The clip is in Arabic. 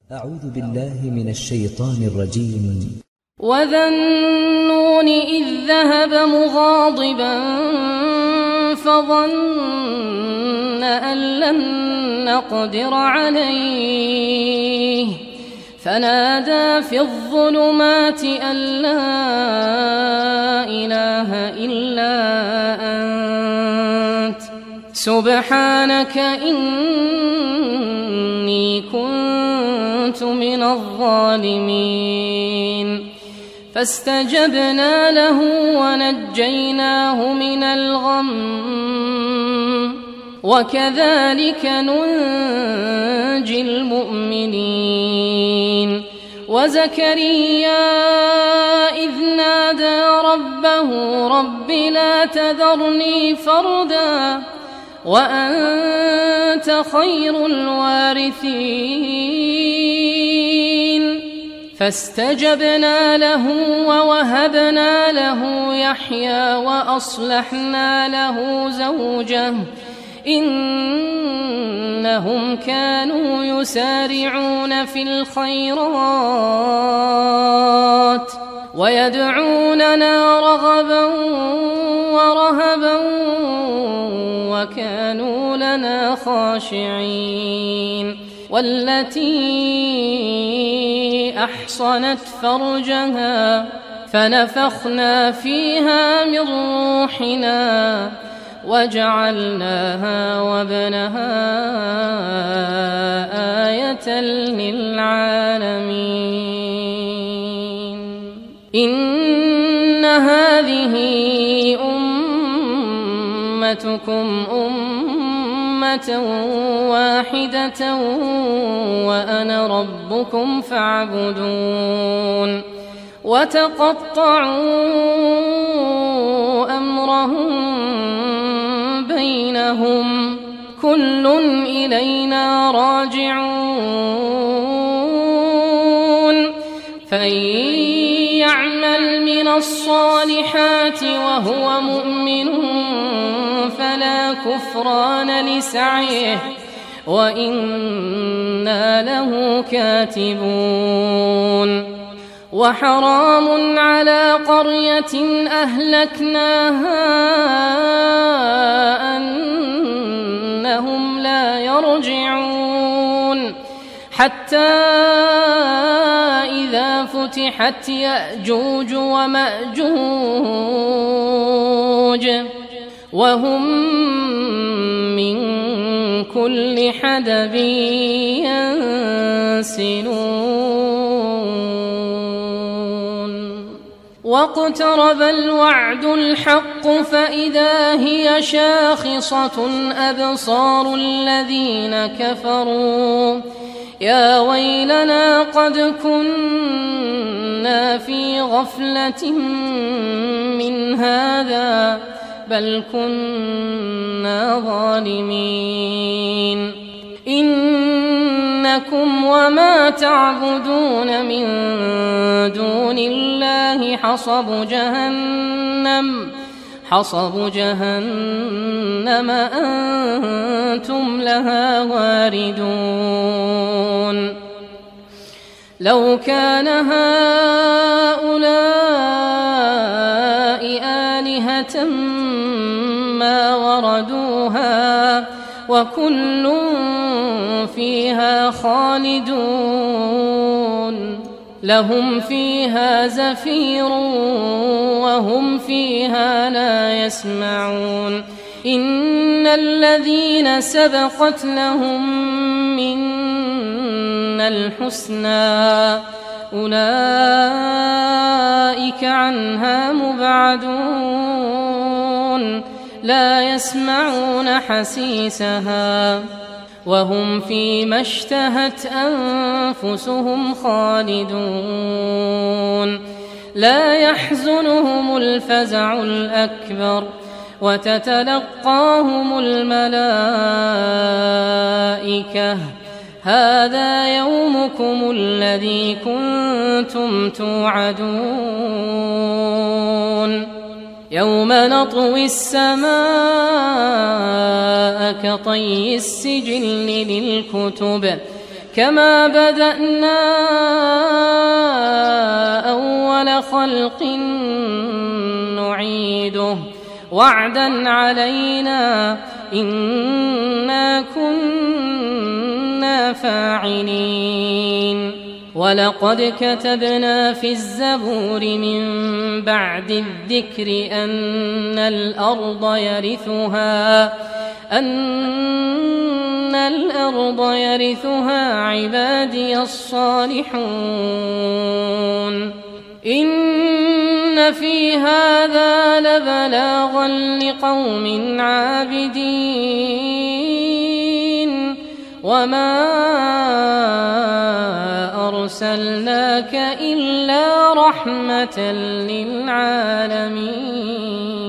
أعوذ بالله من الشيطان الرجيم. وذا النون إذ ذهب مغاضبا فظن أن لن نقدر عليه فنادى في الظلمات أن لا إله إلا أنت سبحانك إني كنت من الظالمين. فاستجبنا له ونجيناه من الغم وكذلك ننجي المؤمنين. وزكريا إذ نادى ربه رب لا تذرني فردا وأنت خير الوارثين. فاستجبنا له ووهبنا له يحيى وأصلحنا له زوجه إنهم كانوا يسارعون في الخيرات ويدعوننا رغبا ورهبا وكانوا لنا خاشعين. والتي أحصنت فرجها فنفخنا فيها من روحنا وجعلناها وابنها آية للعالمين. إن هذه أمتكم أمة واحدة وأنا ربكم فاعبدون. وتقطعوا أمرهم بينهم كل إلينا راجعون. فإن يعمل من الصالحات وهو مؤمن فلا كفران لسعيه وإنا له كاتبون. وحرام على قرية أهلكناها أنهم لا يرجعون حتى إذا فتحت يأجوج ومأجوج وهم من كل حدب ينسلون. واقترب الوعد الحق فإذا هي شاخصة أبصار الذين كفروا يا ويلنا قد كنا في غفلة من هذا بل كنا ظالمين. إنكم وما تعبدون من دون الله حصب جهنم أنتم لها واردون. لو كان هؤلاء آلهة ما وردوها وكل فيها خالدون. لهم فيها زفير وهم فيها لا يسمعون. إن الذين سبقت لهم منا الحسنى أولئك عنها مبعدون لا يسمعون حسيسها وهم فيما اشتهت أنفسهم خالدون. لا يحزنهم الفزع الأكبر وتتلقاهم الملائكة هذا يومكم الذي كنتم توعدون. يوم نطوي السماء كطي السجل للكتب كما بدأنا أول خلق نعيده وعدا علينا إنا كنا فاعلين ولقد كتبنا في الزبور من بعد الذكر أن الأرض يرثها عبادي الصالحون إن في هذا لبلاغا لقوم عابدين وما أرسلناك إلا رحمة للعالمين.